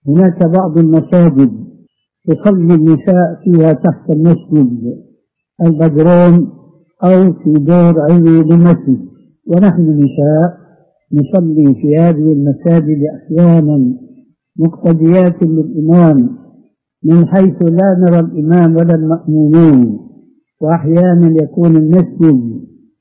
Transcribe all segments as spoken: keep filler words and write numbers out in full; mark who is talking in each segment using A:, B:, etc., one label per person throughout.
A: هناك بعض المساجد تصلي النساء فيها تحت المسجد البدروم أو في دور علوي للمسجد، ونحن نساء نصلي في هذه المساجد أحيانا مقتديات للإمام من حيث لا نرى الإمام ولا المأمومين، وأحيانا يكون المسجد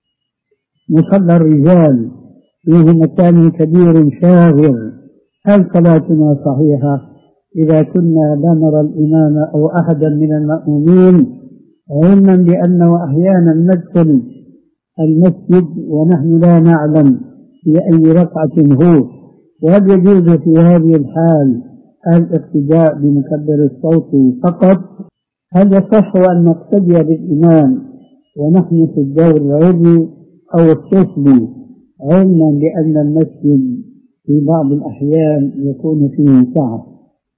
A: مصلى الرجال فيه مكان كبير شاغر. هل صلاتنا صحيحة إذا كنا لا نرى الإمام أو أحدا من المأمومين، علما بأنه أحيانا ندخل المسجد ونحن لا نعلم في أي ركعة هو؟ وهل يجوز في هذه الحال الاقتداء بمكبر الصوت فقط؟ هل يصح أن نقتدي بالإمام ونحن في الدور العلوي أو السفلي، علما بأن المسجد في بعض الأحيان يكون فيه سعة؟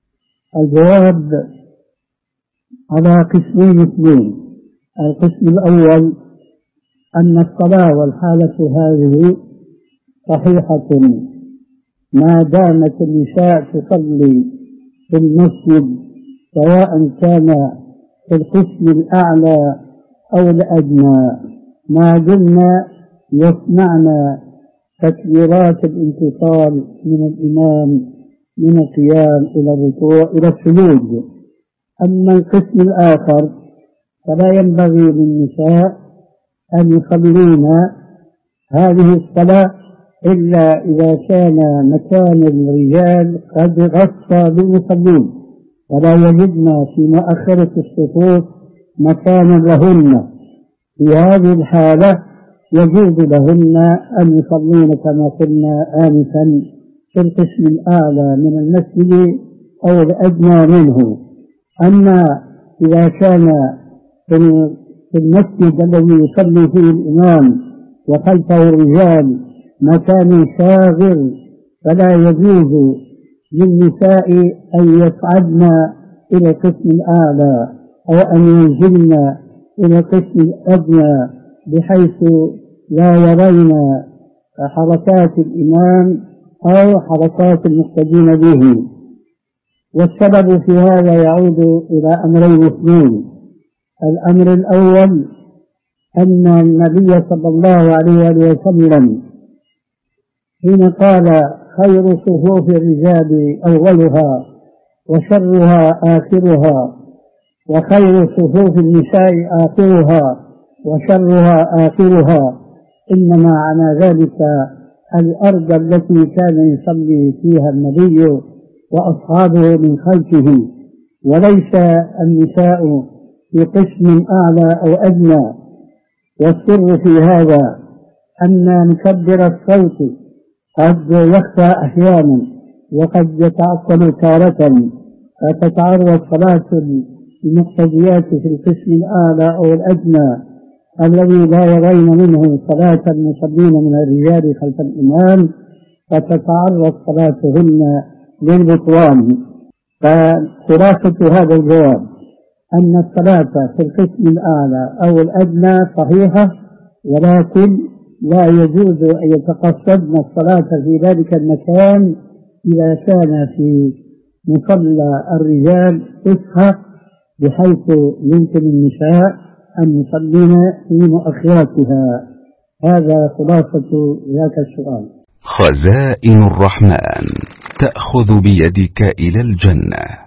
A: الجواب على قسمين اثنين. القسم الأول أن الصلاة والحالة هذه صحيحة ما دامت النساء تصلي في المسجد، سواء كان في القسم الأعلى أو الأدنى، ما دمنا يسمعنا تكبيرات الانتصال من الإمام من القيام إلى الركوع إلى السجود. أما القسم الآخر فلا ينبغي للنساء أن يصلين هذه الصلاة إلا إذا كان مكان الرجال قد غطى بالمصلين، ولا يجدن في مؤخرة الصفوف مكانا لهن. في هذه الحالة يجوز لهن أن يصلين كما قلنا آنفا في القسم الأعلى من المسجد أو الأدنى منه. أما إذا كان في المسجد الذي يصلي فيه الإمام وخلفه الرجال مكان شاغر، فلا يجوز للنساء أن يصعدن إلى القسم الأعلى أو أن ينزلن إلى القسم الأدنى بحيث لا يرين حركات الإمام أو حركات المقتدين به. والسبب في هذا يعود إلى أمرين اثنين. الأمر الأول أن النبي صلى الله عليه وسلم حين قال خير صفوف الرجال أولها وشرها آخرها، وخير صفوف النساء آخرها وشرها آخرها، إنما معنى ذلك الأرض التي كان يصلي فيها النبي وأصحابه من خلفه، وليس النساء في قسم أعلى أو أدنى. والسر في هذا أن مكبر الصوت قد يخفى أحيانا وقد يتعطل تارة، فتتعرض صلاة المقتديات في القسم الأعلى أو الأدنى الذي لا يرين منه صلاة المصلين من الرجال خلف الإمام، فتتعرض صلاتهن للبطلان. فخلاصة هذا الجواب أن الصلاة في القسم الأعلى أو الأدنى صحيحة، ولكن لا يجوز أن يتقصدن الصلاة في ذلك المكان إذا كان في مصلى الرجال فسحة، بحيث يمكن النساء أن يصلين في مؤخراتها. هذا خلاصة ذاك السؤال.
B: خزائن الرحمن تأخذ بيدك إلى الجنة.